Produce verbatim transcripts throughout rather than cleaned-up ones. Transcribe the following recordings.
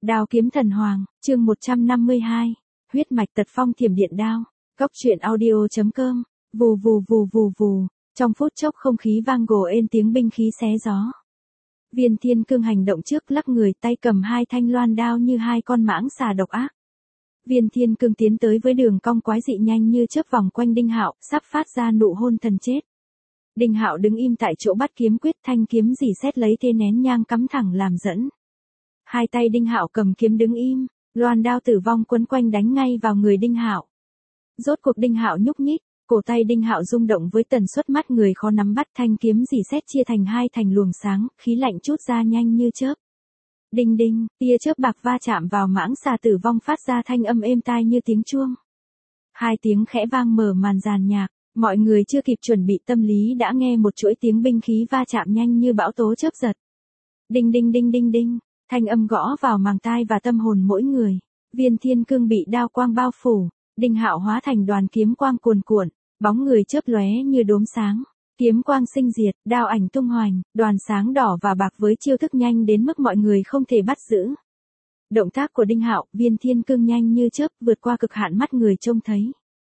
Đao kiếm thần hoàng, chương một trăm năm mươi hai. Huyết mạch tật phong thiểm điện đao. Góc truyện audio chấm com. Vù vù vù vù vù. Trong phút chốc không khí vang gồ ên tiếng binh khí xé gió. Viên Thiên Cương hành động trước lắc người, tay cầm hai thanh loan đao như hai con mãng xà độc ác. Viên Thiên Cương tiến tới với đường cong quái dị nhanh như chớp vòng quanh Đinh Hạo, sắp phát ra nụ hôn thần chết. Đinh Hạo đứng im tại chỗ bắt kiếm quyết, thanh kiếm rỉ sét lấy thế nén nhang cắm thẳng làm dẫn. Hai tay Đinh Hạo cầm kiếm đứng im, loan đao tử vong quấn quanh đánh ngay vào người Đinh Hạo. Rốt cuộc Đinh Hạo nhúc nhích, cổ tay Đinh Hạo rung động với tần suất mắt người khó nắm bắt, thanh kiếm rỉ sét chia thành hai thành luồng sáng, khí lạnh trút ra nhanh như chớp. Đinh đinh, tia chớp bạc va chạm vào mãng xà tử vong phát ra thanh âm êm tai như tiếng chuông. Hai tiếng khẽ vang mở màn giàn nhạc, mọi người chưa kịp chuẩn bị tâm lý đã nghe một chuỗi tiếng binh khí va chạm nhanh như bão tố chớp giật. Đinh đinh đinh đinh đinh, thanh âm gõ vào màng tai và tâm hồn mỗi người. Viên Thiên Cương bị đao quang bao phủ, Đinh Hạo hóa thành đoàn kiếm quang cuồn cuộn, bóng người chớp lóe như đốm sáng. Kiếm quang sinh diệt, đao ảnh tung hoành, đoàn sáng đỏ và bạc với chiêu thức nhanh đến mức mọi người không thể bắt giữ. Động tác của Đinh Hạo, Viên Thiên Cương nhanh như chớp, vượt qua cực hạn mắt người trông thấy.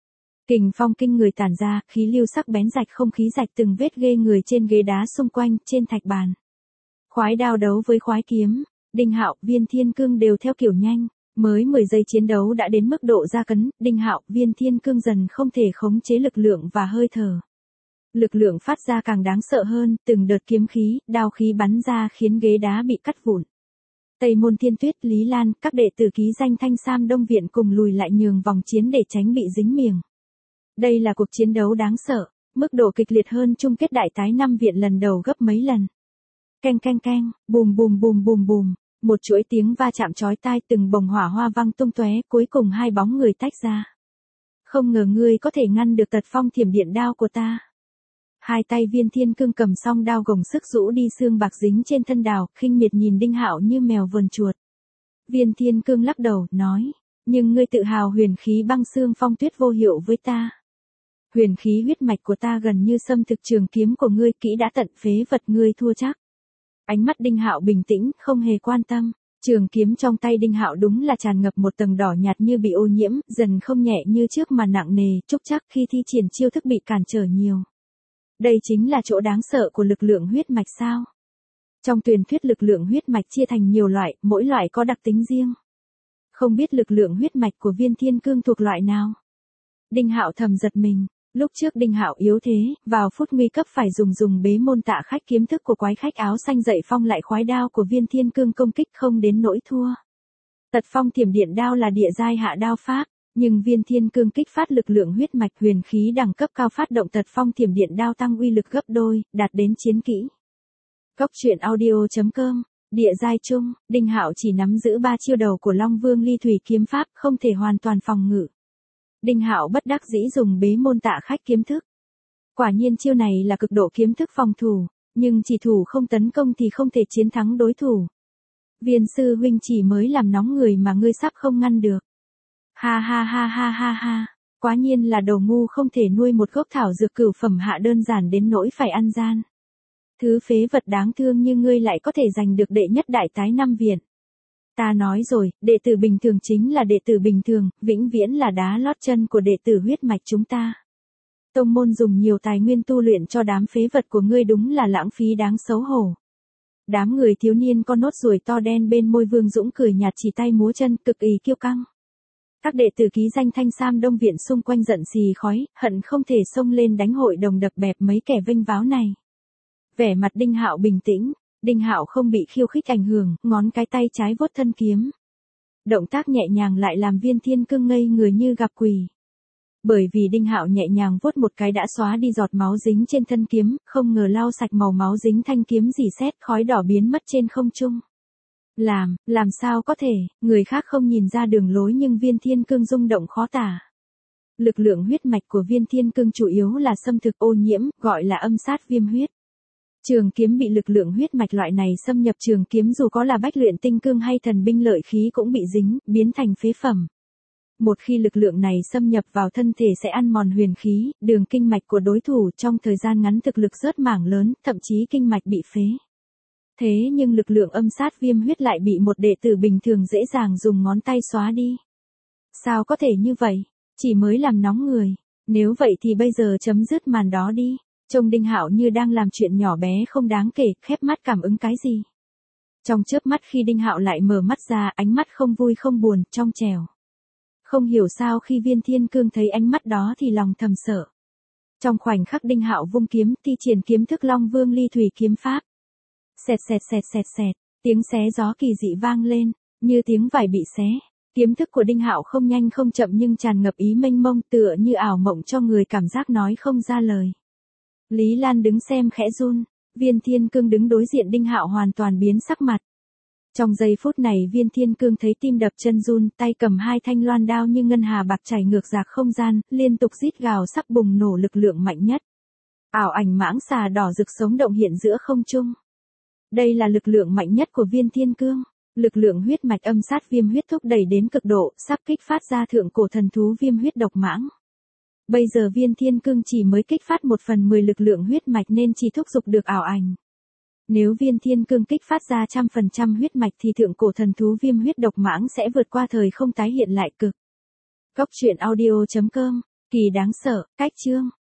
Kình phong kinh người tản ra, khí lưu sắc bén rạch không khí, rạch từng vết ghê người trên ghế đá xung quanh, trên thạch bàn. Khoái đao đấu với khoái kiếm, Đinh Hạo, Viên Thiên Cương đều theo kiểu nhanh, mới mười giây chiến đấu đã đến mức độ ra cấn, Đinh Hạo, Viên Thiên Cương dần không thể khống chế lực lượng và hơi thở. Lực lượng phát ra càng đáng sợ hơn, từng đợt kiếm khí, đao khí bắn ra khiến ghế đá bị cắt vụn. Tây Môn Thiên Tuyết, Lý Lan, các đệ tử ký danh Thanh Sam Đông Viện cùng lùi lại nhường vòng chiến để tránh bị dính miềng. Đây là cuộc chiến đấu đáng sợ, mức độ kịch liệt hơn chung kết đại tái năm viện lần đầu gấp mấy lần. Keng keng keng, bùm bùm bùm bùm bùm, một chuỗi tiếng va chạm chói tai, từng bồng hỏa hoa văng tung tóe, cuối cùng hai bóng người tách ra. Không ngờ ngươi có thể ngăn được tật phong thiểm điện đao của ta. Hai tay Viên Thiên Cương cầm song đao gồng sức rũ đi xương bạc dính trên thân đào, khinh miệt nhìn Đinh Hạo như mèo vờn chuột. Viên Thiên Cương lắc đầu, nói, nhưng ngươi tự hào huyền khí băng xương phong tuyết vô hiệu với ta. Huyền khí huyết mạch của ta gần như xâm thực, trường kiếm của ngươi kỹ đã tận phế vật, ngươi thua chắc. Ánh mắt Đinh Hạo bình tĩnh, không hề quan tâm. Trường kiếm trong tay Đinh Hạo đúng là tràn ngập một tầng đỏ nhạt như bị ô nhiễm, dần không nhẹ như trước mà nặng nề, trúc chắc khi thi triển chiêu thức bị cản trở nhiều. Đây chính là chỗ đáng sợ của lực lượng huyết mạch sao? Trong truyền thuyết lực lượng huyết mạch chia thành nhiều loại, mỗi loại có đặc tính riêng. Không biết lực lượng huyết mạch của Viên Thiên Cương thuộc loại nào? Đinh Hạo thầm giật mình, lúc trước Đinh Hạo yếu thế, vào phút nguy cấp phải dùng dùng bế môn tạ khách kiếm thức của quái khách áo xanh dậy phong lại khoái đao của Viên Thiên Cương công kích không đến nỗi thua. Tật phong thiểm điện đao là địa giai hạ đao pháp. Nhưng Viên Thiên Cương kích phát lực lượng huyết mạch huyền khí đẳng cấp cao, phát động tật phong thiểm điện đao tăng uy lực gấp đôi, đạt đến chiến kỹ. Góc truyện audio chấm com. Địa giai chung, Đinh Hạo chỉ nắm giữ ba chiêu đầu của Long Vương Ly Thủy kiếm pháp, không thể hoàn toàn phòng ngự. Đinh Hạo bất đắc dĩ dùng bế môn tạ khách kiếm thức. Quả nhiên chiêu này là cực độ kiếm thức phòng thủ, nhưng chỉ thủ không tấn công thì không thể chiến thắng đối thủ. Viên sư huynh chỉ mới làm nóng người mà ngươi sắp không ngăn được. Ha ha ha ha ha ha, quá nhiên là đồ ngu, không thể nuôi một gốc thảo dược cửu phẩm hạ đơn giản đến nỗi phải ăn gian. Thứ phế vật đáng thương như ngươi lại có thể giành được đệ nhất đại tái năm viện. Ta nói rồi, đệ tử bình thường chính là đệ tử bình thường, vĩnh viễn là đá lót chân của đệ tử huyết mạch chúng ta. Tông môn dùng nhiều tài nguyên tu luyện cho đám phế vật của ngươi đúng là lãng phí đáng xấu hổ. Đám người thiếu niên con nốt ruồi to đen bên môi Vương Dũng cười nhạt, chỉ tay múa chân, cực ý kiêu căng. Các đệ tử ký danh Thanh Sam Đông Viện xung quanh giận xì khói, hận không thể xông lên đánh hội đồng đập bẹp mấy kẻ vênh váo này. Vẻ mặt Đinh Hạo bình tĩnh, Đinh Hạo không bị khiêu khích ảnh hưởng, ngón cái tay trái vuốt thân kiếm. Động tác nhẹ nhàng lại làm Viên Thiên Cương ngây người như gặp quỷ. Bởi vì Đinh Hạo nhẹ nhàng vuốt một cái đã xóa đi giọt máu dính trên thân kiếm, không ngờ lau sạch màu máu dính thanh kiếm rỉ sét, khói đỏ biến mất trên không trung. Làm, làm sao có thể, người khác không nhìn ra đường lối nhưng Viên Thiên Cương rung động khó tả. Lực lượng huyết mạch của Viên Thiên Cương chủ yếu là xâm thực ô nhiễm, gọi là âm sát viêm huyết. Trường kiếm bị lực lượng huyết mạch loại này xâm nhập, trường kiếm dù có là bách luyện tinh cương hay thần binh lợi khí cũng bị dính, biến thành phế phẩm. Một khi lực lượng này xâm nhập vào thân thể sẽ ăn mòn huyền khí, đường kinh mạch của đối thủ, trong thời gian ngắn thực lực rớt mảng lớn, thậm chí kinh mạch bị phế. Thế nhưng lực lượng âm sát viêm huyết lại bị một đệ tử bình thường dễ dàng dùng ngón tay xóa đi. Sao có thể như vậy? Chỉ mới làm nóng người. Nếu vậy thì bây giờ chấm dứt màn đó đi. Trông Đinh Hạo như đang làm chuyện nhỏ bé không đáng kể, khép mắt cảm ứng cái gì. Trong chớp mắt khi Đinh Hạo lại mở mắt ra, ánh mắt không vui không buồn, trong trẻo. Không hiểu sao khi Viên Thiên Cương thấy ánh mắt đó thì lòng thầm sợ. Trong khoảnh khắc Đinh Hạo vung kiếm, thi triển kiếm thức Long Vương Ly Thủy kiếm pháp. Xẹt xẹt xẹt xẹt xẹt, tiếng xé gió kỳ dị vang lên, như tiếng vải bị xé. Kiếm thức của Đinh Hạo không nhanh không chậm nhưng tràn ngập ý mênh mông, tựa như ảo mộng cho người cảm giác nói không ra lời. Lý Lan đứng xem khẽ run, Viên Thiên Cương đứng đối diện Đinh Hạo hoàn toàn biến sắc mặt. Trong giây phút này Viên Thiên Cương thấy tim đập chân run, tay cầm hai thanh loan đao như ngân hà bạc chảy ngược dạc không gian, liên tục rít gào sắp bùng nổ lực lượng mạnh nhất. Ảo ảnh mãng xà đỏ rực sống động hiện giữa không trung. Đây là lực lượng mạnh nhất của Viên Thiên Cương. Lực lượng huyết mạch âm sát viêm huyết thúc đẩy đến cực độ, sắp kích phát ra thượng cổ thần thú viêm huyết độc mãng. Bây giờ Viên Thiên Cương chỉ mới kích phát một phần mười lực lượng huyết mạch nên chỉ thúc giục được ảo ảnh. Nếu Viên Thiên Cương kích phát ra trăm phần trăm huyết mạch thì thượng cổ thần thú viêm huyết độc mãng sẽ vượt qua thời không tái hiện lại cực. Cốc truyện audio chấm com, kỳ đáng sợ, cách chương.